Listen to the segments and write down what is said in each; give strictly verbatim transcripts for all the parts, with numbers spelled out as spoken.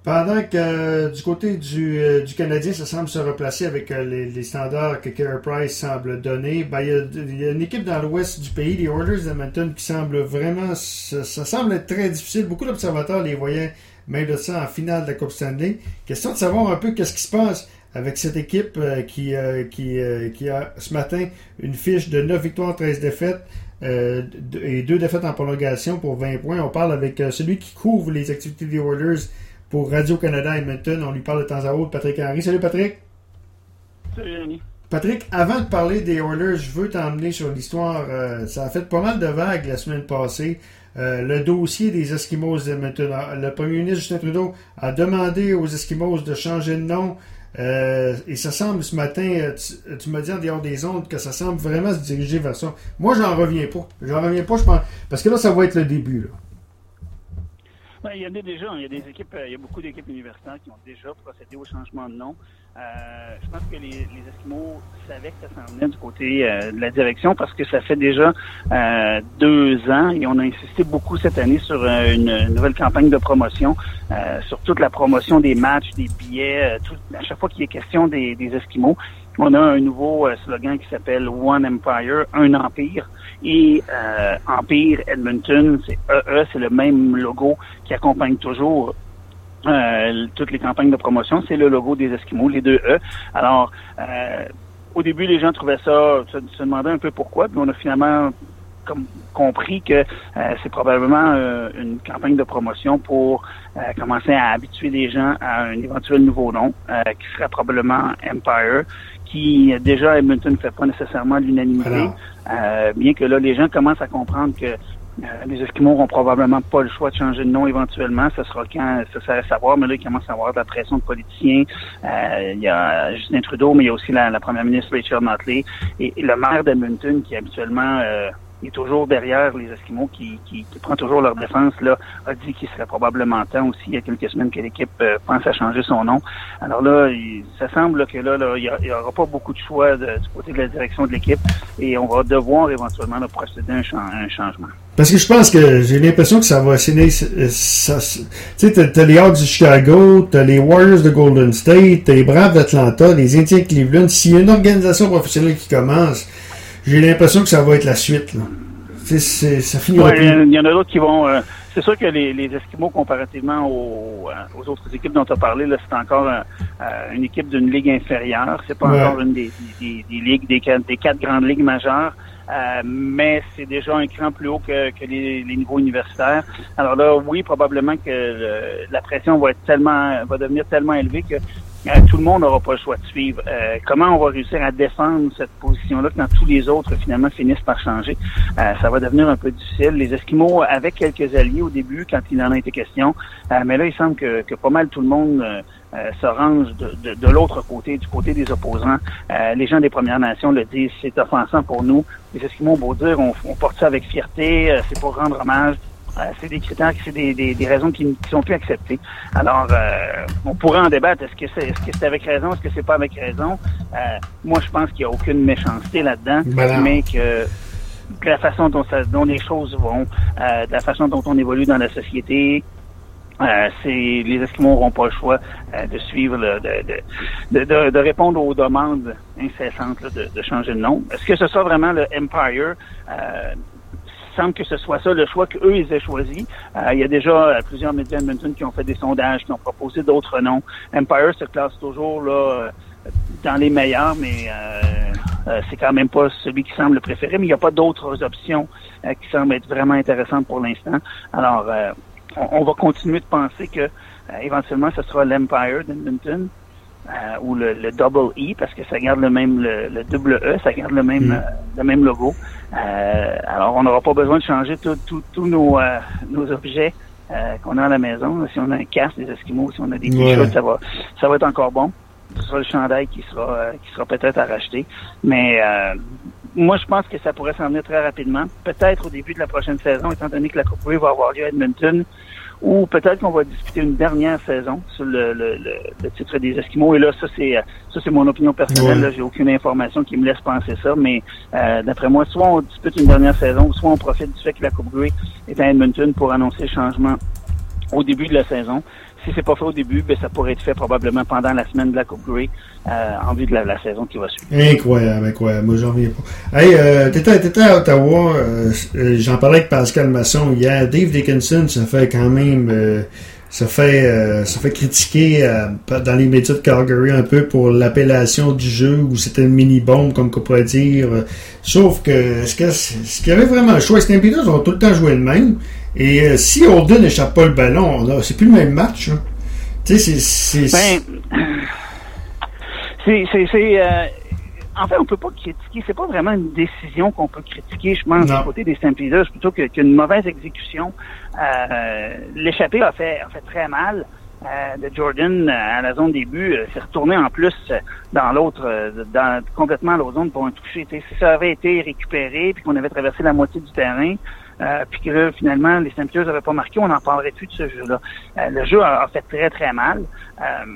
Pendant que euh, du côté du, euh, du Canadien, ça semble se replacer avec euh, les, les standards que Carey Price semble donner, ben, il, y a, il y a une équipe dans l'ouest du pays, les Oilers d'Edmonton, qui semble vraiment... Ça, ça semble être très difficile. Beaucoup d'observateurs les voyaient même de ça en finale de la Coupe Stanley. Question de savoir un peu qu'est-ce qui se passe avec cette équipe euh, qui, euh, qui, euh, qui a ce matin une fiche de neuf victoires, treize défaites euh, et deux défaites en prolongation pour vingt points. On parle avec euh, celui qui couvre les activités des Oilers pour Radio-Canada Edmonton. On lui parle de temps à autre, Patrick Henry. Salut Patrick. Salut Denis. Patrick, avant de parler des Oilers, je veux t'emmener sur l'histoire. Euh, ça a fait pas mal de vagues la semaine passée. Euh, le dossier des Eskimos d'Edmonton. Le premier ministre Justin Trudeau a demandé aux Eskimos de changer de nom. Euh, et ça semble ce matin, tu, tu m'as dit en dehors des ondes que ça semble vraiment se diriger vers ça. Moi, j'en reviens pas. J'en reviens pas, je pense. Parce que là, ça va être le début, là. Ben, il y en a déjà, il y a des équipes, il y a beaucoup d'équipes universitaires qui ont déjà procédé au changement de nom. Euh, je pense que les, les Eskimos savaient que ça s'en venait du côté euh, de la direction parce que ça fait déjà euh, deux ans et on a insisté beaucoup cette année sur euh, une nouvelle campagne de promotion, euh, sur toute la promotion des matchs, des billets, euh, tout, à chaque fois qu'il est question des, des Eskimos. On a un nouveau euh, slogan qui s'appelle One Empire, un empire. Et euh, Empire Edmonton, c'est E E, c'est le même logo qui accompagne toujours euh, toutes les campagnes de promotion. C'est le logo des Eskimos, les deux E. Alors, euh, au début, les gens trouvaient ça, se, se demandaient un peu pourquoi, puis on a finalement comme compris que euh, c'est probablement euh, une campagne de promotion pour euh, commencer à habituer les gens à un éventuel nouveau nom, euh, qui sera probablement Empire, qui déjà à Edmonton ne fait pas nécessairement l'unanimité, euh, bien que là, les gens commencent à comprendre que euh, les Eskimos n'auront probablement pas le choix de changer de nom éventuellement. Ce sera quand, ça serait à savoir, mais là, il commence à avoir de la pression de politiciens. Euh, il y a Justin Trudeau, mais il y a aussi la, la première ministre Rachel Notley et, et le maire d'Edmonton qui habituellement euh, est toujours derrière les Eskimos, qui, qui, qui prend toujours leur défense, là, a dit qu'il serait probablement temps aussi, il y a quelques semaines, que l'équipe euh, pense à changer son nom. Alors là, il, ça semble là, que là, là il n'y aura pas beaucoup de choix de, du côté de la direction de l'équipe et on va devoir éventuellement là, procéder à un, ch- un changement. Parce que je pense que j'ai l'impression que ça va essayer. Tu sais, t'as, t'as les Hawks du Chicago, t'as les Warriors de Golden State, t'as les Braves d'Atlanta, les Indiens de Cleveland. S'il y a une organisation professionnelle qui commence, j'ai l'impression que ça va être la suite, là. C'est, c'est, ça finira plus. Il y en a d'autres qui vont... Euh, c'est sûr que les, les Eskimos, comparativement aux, euh, aux autres équipes dont tu as parlé, là, c'est encore euh, une équipe d'une ligue inférieure. C'est pas ouais. encore une des, des, des ligues, des, des quatre grandes ligues majeures. Euh, mais c'est déjà un cran plus haut que, que les, les niveaux universitaires. Alors là, oui, probablement que le, la pression va être tellement, va devenir tellement élevée que euh, tout le monde n'aura pas le choix de suivre. Euh, comment on va réussir à défendre cette position-là quand tous les autres finalement finissent par changer? Euh, ça va devenir un peu difficile. Les Eskimos avaient quelques alliés au début quand il en a été question, euh, mais là, il semble que, que pas mal tout le monde euh, Euh, se range de, de, de l'autre côté, du côté des opposants. Euh, les gens des Premières Nations le disent, c'est offensant pour nous. Les Eskimos, beau dire, on, on porte ça avec fierté, euh, c'est pour rendre hommage. Euh, c'est des critères, c'est des, des, des raisons qui, qui sont plus acceptées. Alors, euh, on pourrait en débattre. Est-ce que c'est, est-ce que c'est avec raison, est-ce que c'est pas avec raison? Euh, moi, je pense qu'il n'y a aucune méchanceté là-dedans, ben mais que, que la façon dont, ça, dont les choses vont, euh, de la façon dont on évolue dans la société, Euh, c'est les Eskimos n'auront pas le choix euh, de suivre, là, de, de, de, de répondre aux demandes incessantes là, de, de changer de nom. Est-ce que ce soit vraiment le Empire? Euh, il semble que ce soit ça le choix qu'eux ils aient choisi. Euh, il y a déjà euh, plusieurs médias Edmonton qui ont fait des sondages, qui ont proposé d'autres noms. Empire se classe toujours là euh, dans les meilleurs, mais euh, euh, c'est quand même pas celui qui semble le préféré. Mais il n'y a pas d'autres options euh, qui semblent être vraiment intéressantes pour l'instant. Alors euh, on va continuer de penser que euh, éventuellement ce sera l'Empire d'Edmonton euh, ou le, le Double E parce que ça garde le même le, le double E, ça garde le même mm. euh, le même logo. Euh, alors on n'aura pas besoin de changer tous tout, nos euh, nos objets euh, qu'on a à la maison. Si on a un casque des Eskimos, si on a des t-shirts, ouais. ça va ça va être encore bon. Ce sera le chandail qui sera euh, qui sera peut-être à racheter, mais euh, moi, je pense que ça pourrait s'en venir très rapidement. Peut-être au début de la prochaine saison, étant donné que la Coupe Grey va avoir lieu à Edmonton, ou peut-être qu'on va disputer une dernière saison sur le, le, le, le titre des Eskimos. Et là, ça c'est ça c'est mon opinion personnelle. Là, j'ai aucune information qui me laisse penser ça, mais euh, d'après moi, soit on dispute une dernière saison, soit on profite du fait que la Coupe Grey est à Edmonton pour annoncer le changement au début de la saison. si c'est pas fait au début, ben ça pourrait être fait probablement pendant la semaine de la Coupe Grey, euh, en vue de la, la saison qui va suivre. Incroyable, incroyable. Moi, j'en reviens pas. Hey, euh, t'étais, t'étais à Ottawa, euh, j'en parlais avec Pascal Masson hier. Dave Dickenson, ça fait quand même... Euh, Ça fait, euh, ça fait critiquer euh, dans les médias de Calgary un peu pour l'appellation du jeu où c'était une mini-bombe, comme qu'on pourrait dire. Sauf que, est-ce que, est-ce qu'il y avait vraiment le choix? Les Stampeders ont tout le temps joué le même. Et euh, si Holden n'échappe pas le ballon, là, c'est plus le même match. Hein. Tu sais, c'est... c'est... Ben, c'est... c'est, c'est euh... En fait, on peut pas critiquer. C'est pas vraiment une décision qu'on peut critiquer, je pense, du côté des Stampeders, plutôt que, qu'une mauvaise exécution. Euh, l'échappée a fait, a fait très mal. Euh, de Jordan à la zone des buts, euh, s'est retourné en plus dans l'autre, euh, dans complètement à l'autre zone pour un toucher. T'sais, si ça avait été récupéré, puis qu'on avait traversé la moitié du terrain, euh, puis que là, finalement, les Stampeders n'avaient pas marqué, on n'en parlerait plus de ce jeu-là. Euh, le jeu a, a fait très, très mal. Euh,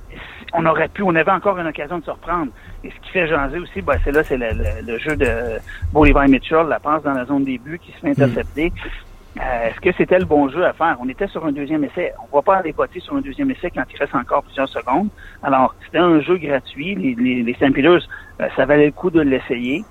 on aurait pu, on avait encore une occasion de se reprendre. Et ce qui fait jaser aussi, ben, c'est là, c'est le, le, le jeu de Bo Levi Mitchell, la passe dans la zone des buts qui se fait intercepter. Euh, est-ce que c'était le bon jeu à faire? On était sur un deuxième essai. On ne va pas aller botter sur un deuxième essai quand il reste encore plusieurs secondes. Alors, c'était un jeu gratuit. Les, les, les Stampeders, euh, ça valait le coup de l'essayer.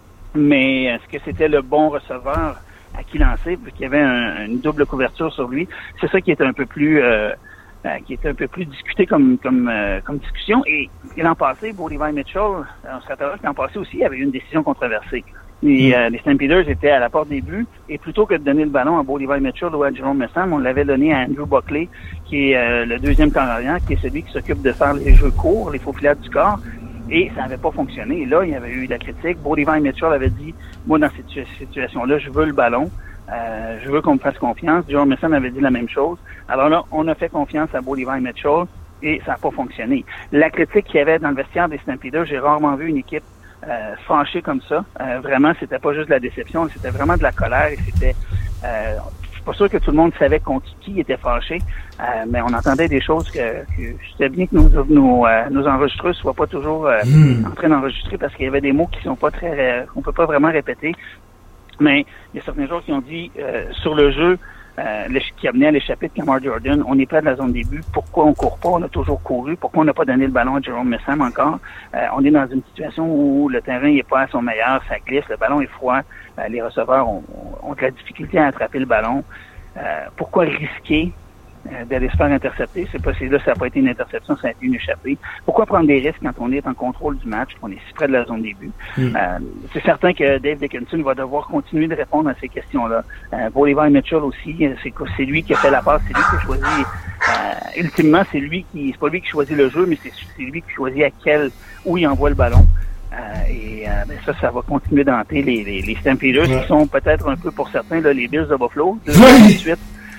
Mais est-ce que c'était le bon receveur à qui lancer, vu qu'il y avait un, une double couverture sur lui? C'est ça qui est un peu plus... Euh, Euh, qui était un peu plus discuté comme comme euh, comme discussion. Et, et l'an passé, Bo Levi Mitchell, on se rappellera que l'an passé aussi, il y avait eu une décision controversée. Et, mm. euh, les Stampeders étaient à la porte des buts, et plutôt que de donner le ballon à Bo Levi Mitchell ou à Jerome Messam, on l'avait donné à Andrew Buckley, qui est euh, le deuxième camp arrière, qui est celui qui s'occupe de faire les jeux courts, les faufilades du corps. Et ça n'avait pas fonctionné. Et là, il y avait eu de la critique. Bo Levi Mitchell avait dit, moi, dans cette situation-là, je veux le ballon. Euh, je veux qu'on me fasse confiance. Jerome Messam avait dit la même chose. Alors là, on a fait confiance à Bo Levi Mitchell et ça n'a pas fonctionné. La critique qu'il y avait dans le vestiaire des Stampeders, j'ai rarement vu une équipe euh, fâchée comme ça. Euh, vraiment, c'était pas juste de la déception, c'était vraiment de la colère et c'était... Euh, je suis pas sûr que tout le monde savait contre qui était fâché, euh, mais on entendait des choses que, que c'était bien que nos, nos, euh, nos enregistreurs soient pas toujours euh, mm. en train d'enregistrer parce qu'il y avait des mots qui sont pas très... Euh, qu'on peut pas vraiment répéter. Mais il y a certains joueurs qui ont dit euh, sur le jeu euh, qui amenait à l'échappée de Kamar Jordan, on est près de la zone des buts, pourquoi on court pas, on a toujours couru, pourquoi on n'a pas donné le ballon à Jerome Messam encore, euh, on est dans une situation où le terrain n'est pas à son meilleur, ça glisse, le ballon est froid, euh, les receveurs ont, ont de la difficulté à attraper le ballon, euh, pourquoi risquer euh, d'aller se faire intercepter? C'est pas si là, ça n'a pas été une interception, ça a été une échappée. Pourquoi prendre des risques quand on est en contrôle du match, qu'on est si près de la zone des buts? Mm. Euh, c'est certain que Dave Dickenson va devoir continuer de répondre à ces questions-là. Euh, Bo Levi Mitchell aussi, c'est, c'est lui qui a fait la passe, c'est lui qui a choisi. Euh, ultimement, c'est lui qui, c'est pas lui qui choisit le jeu, mais c'est, c'est lui qui choisit à quel, où il envoie le ballon. Euh, et euh, ben ça, ça va continuer d'hanter les, les, les Stampeders ouais. qui sont peut-être un peu pour certains là, les Bills de Buffalo. De oui. suite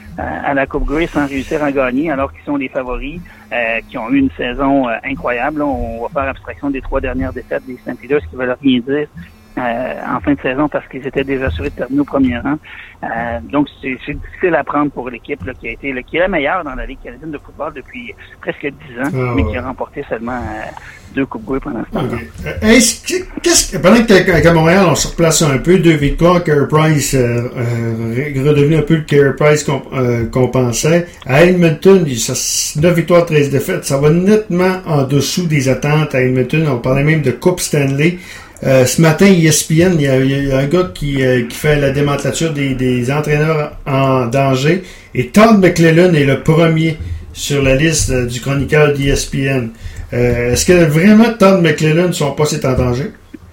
à la Coupe Grey sans réussir à gagner alors qu'ils sont les favoris, euh, qui ont eu une saison euh, incroyable. Là, on va faire abstraction des trois dernières défaites des Stampeders, ce qui veut rien dire euh, en fin de saison parce qu'ils étaient déjà assurés de terminer au premier rang. Euh, donc c'est, c'est difficile à prendre pour l'équipe là, qui a été là, qui est la meilleure dans la Ligue canadienne de football depuis presque dix ans, oh, mais ouais. qui a remporté seulement euh, deux Coupes Grey pendant ce temps-là. Okay. Est-ce que, qu'est-ce que, pendant qu'à Montréal, on se replace un peu, deux victoires, Carey Price euh, euh, redevenu un peu le Carey Price qu'on, euh, qu'on pensait. À Edmonton, ça, neuf victoires, treize défaites. Ça va nettement en dessous des attentes à Edmonton. On parlait même de Coupe Stanley. Euh, ce matin, E S P N, il y a, il y a un gars qui, euh, qui fait la démantelature des, des entraîneurs en danger. Et Todd McClellan est le premier sur la liste euh, du chroniqueur d'E S P N. Euh, est-ce que vraiment Todd McClellan, son poste est en danger?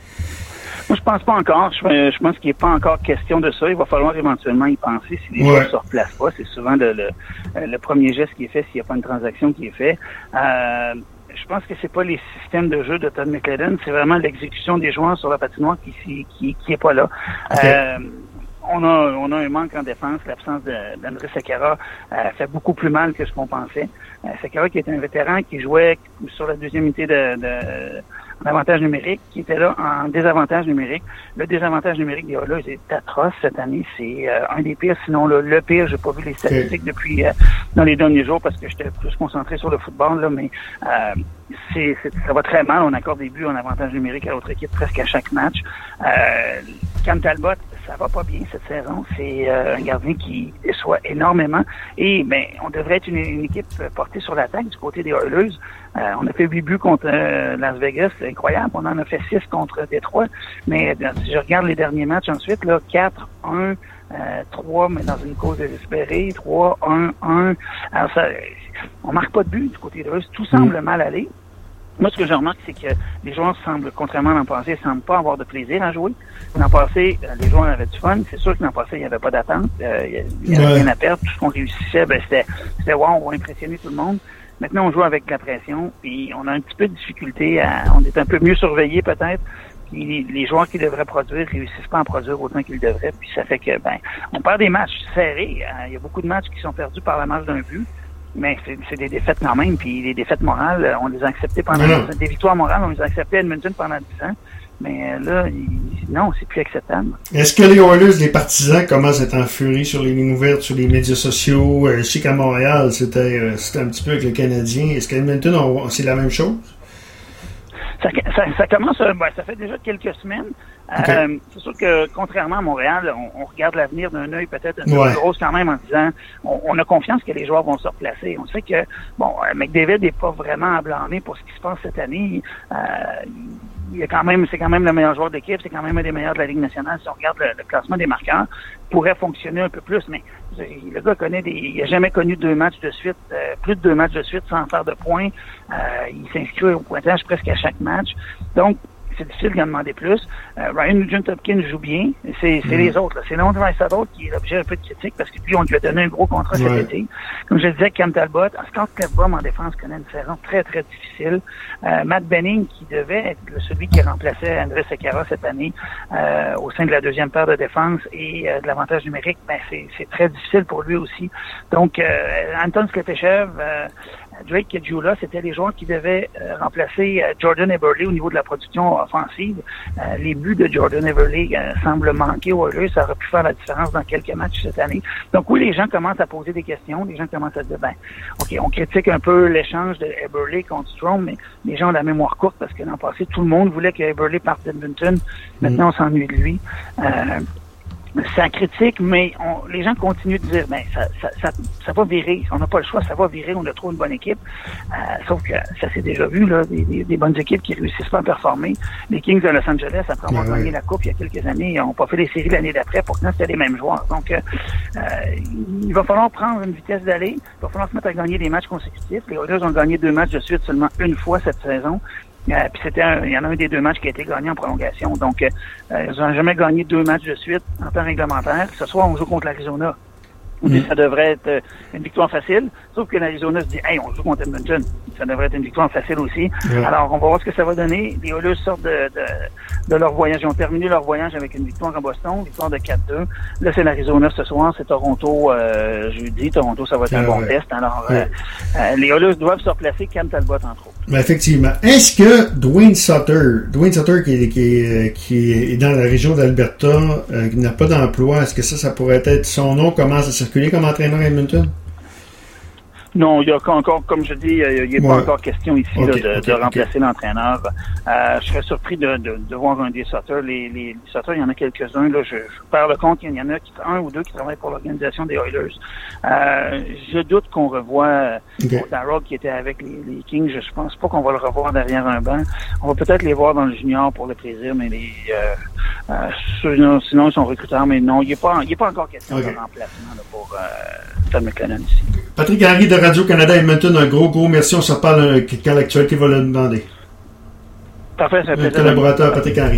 Moi, je pense pas encore. Je, je pense qu'il n'est pas encore question de ça. Il va falloir éventuellement y penser si les ouais. choses ne se replacent pas. C'est souvent le, le, le premier geste qui est fait s'il n'y a pas une transaction qui est faite. Euh, je pense que c'est pas les systèmes de jeu de Todd McClellan, c'est vraiment l'exécution des joueurs sur la patinoire qui qui, qui est pas là. Okay. Euh, on a on a un manque en défense. L'absence de, d'André Sekera euh, fait beaucoup plus mal que ce qu'on pensait. Euh, Sekera qui était un vétéran qui jouait sur la deuxième unité de, de en avantage numérique, qui était là en désavantage numérique. Le désavantage numérique des Oilers est atroce cette année. C'est euh, un des pires, sinon le, le pire. J'ai pas vu les statistiques depuis euh, dans les derniers jours parce que j'étais plus concentré sur le football, là, mais euh, c'est, c'est, ça va très mal. On accorde des buts en avantage numérique à l'autre équipe presque à chaque match. Euh, Cam Talbot, ça va pas bien cette saison. C'est euh, un gardien qui déçoit énormément. Et ben, on devrait être une, une équipe portée sur l'attaque du côté des Oilers. Euh, on a fait huit buts contre euh, Las Vegas, c'est incroyable. On en a fait six contre Détroit. Mais euh, si je regarde les derniers matchs ensuite, là, quatre, un, euh, trois, mais dans une cause désespérée, trois, un, un. Alors ça, on marque pas de but du côté des Oilers. Tout semble mmh. mal aller. Moi, ce que je remarque, c'est que les joueurs semblent, contrairement à l'an passé, ne semblent pas avoir de plaisir à jouer. L'an passé, les joueurs avaient du fun. C'est sûr que l'an passé, il n'y avait pas d'attente. Euh, il n'y avait ouais. rien à perdre. Tout ce qu'on réussissait, ben, c'était, c'était wow, on va impressionner tout le monde. Maintenant, on joue avec la pression, puis on a un petit peu de difficulté à, on est un peu mieux surveillés, peut-être. Puis les, les joueurs qui devraient produire réussissent pas à en produire autant qu'ils devraient. Puis ça fait que, ben, on perd des matchs serrés. Euh, il y a beaucoup de matchs qui sont perdus par la marge d'un but. Mais c'est, c'est des défaites quand même, puis les défaites morales, on les a acceptées pendant dix ans. Des victoires morales, on les a acceptées à Edmonton pendant dix ans. Mais là, il, non, c'est plus acceptable. Est-ce que les Oilers, les partisans, commencent à être en furie sur les lignes ouvertes, sur les médias sociaux? Euh, je sais qu'à Montréal, c'était, euh, c'était un petit peu avec le Canadien. Est-ce qu'à Edmonton, on, c'est la même chose? Ça, ça, ça commence, ben, ça fait déjà quelques semaines. Okay. Euh, c'est sûr que, contrairement à Montréal, on, on regarde l'avenir d'un œil peut-être un peu ouais. plus gros quand même en disant, on, on a confiance que les joueurs vont se replacer. On sait que, bon, McDavid n'est pas vraiment à blâmer pour ce qui se passe cette année. Euh, il est quand même, c'est quand même le meilleur joueur d'équipe, c'est quand même un des meilleurs de la Ligue nationale. Si on regarde le, le classement des marqueurs, pourrait fonctionner un peu plus, mais le gars connaît des, il a jamais connu deux matchs de suite, euh, plus de deux matchs de suite sans faire de points. Euh, il s'inscrit au pointage presque à chaque match. Donc, c'est difficile d'en demander plus. Euh, Ryan Nugent-Hopkins joue bien. C'est, c'est mm. les autres. Là. C'est Leon Draisaitl qui est l'objet un peu de critique parce que lui, on lui a donné un gros contrat ouais. cet été. Comme je le disais, Cam Talbot, Scott Clefbaum en défense connaît une saison très, très difficile. Euh, Matt Benning, qui devait être celui qui remplaçait André Sekera cette année euh, au sein de la deuxième paire de défense et euh, de l'avantage numérique, ben c'est, c'est très difficile pour lui aussi. Donc, euh, Anton Sklepyshev, euh, Drake Kajula, c'était les joueurs qui devaient euh, remplacer euh, Jordan Eberle au niveau de la production offensive. Euh, les buts de Jordan Eberle euh, semblent manquer aux Oilers. Ça aurait pu faire la différence dans quelques matchs cette année. Donc oui, les gens commencent à poser des questions. Les gens commencent à dire, ben, OK, on critique un peu l'échange de Eberle contre Strome, mais les gens ont la mémoire courte parce que l'an passé, tout le monde voulait que Eberle parte d'Edmonton. Maintenant, on s'ennuie de lui. Euh, Ça critique, mais on, les gens continuent de dire, ben ça, ça, ça, ça va virer. On n'a pas le choix, ça va virer. On a trop une bonne équipe. Euh, sauf que ça s'est déjà vu là, des, des, des bonnes équipes qui réussissent pas à performer. Les Kings de Los Angeles, après avoir gagné ouais. la coupe il y a quelques années, ils n'ont pas fait les séries l'année d'après. Pourtant, c'était les mêmes joueurs. Donc, euh, il va falloir prendre une vitesse d'aller. Il va falloir se mettre à gagner des matchs consécutifs. Les Oilers ont gagné deux matchs de suite seulement une fois cette saison. Euh, puis c'était un, il y en a un des deux matchs qui a été gagné en prolongation. Donc, euh, ils n'ont jamais gagné deux matchs de suite en temps réglementaire. Ce soir, on joue contre l'Arizona. Mm. Ça devrait être euh, une victoire facile. Sauf que l'Arizona se dit, hey, on joue contre Edmonton. Ça devrait être une victoire facile aussi. Yeah. Alors, on va voir ce que ça va donner. Les Oilers sortent de, de, de leur voyage. Ils ont terminé leur voyage avec une victoire à Boston, victoire de quatre deux. Là, c'est l'Arizona ce soir. C'est Toronto euh, jeudi. Toronto, ça va être yeah, un bon ouais. test. Alors, yeah. euh, euh, les Oilers doivent se replacer. Cam Talbot, entre autres. Ben effectivement. Est-ce que Dwayne Sutter, Dwayne Sutter qui est, qui est, qui est dans la région d'Alberta, euh, qui n'a pas d'emploi, est-ce que ça, ça pourrait être son nom commence à circuler comme entraîneur à Edmonton? Non, il y a encore, comme je dis, il n'y a pas ouais. encore question ici okay, là, de, okay, de remplacer okay. l'entraîneur. Euh, je serais surpris de, de, de voir un des Sutter. Les, les, les Sutter, il y en a quelques-uns. Là, je, je perds le compte. Il y en a qui, un ou deux qui travaillent pour l'organisation des Oilers. Euh, je doute qu'on revoit okay. Darrell qui était avec les, les Kings. Je, je pense pas qu'on va le revoir derrière un banc. On va peut-être les voir dans le junior pour le plaisir, mais les euh, euh, sinon, sinon ils sont recruteurs. Mais non, il n'est pas, il est pas encore question okay. de remplacement là, pour euh, Todd McLennan ici. Patrick Henry de Radio-Canada Edmonton, un gros, gros merci. On se reparle quand l'actualité va le demander. Parfait, c'est un plaisir. Collaborateur Patrick Henry.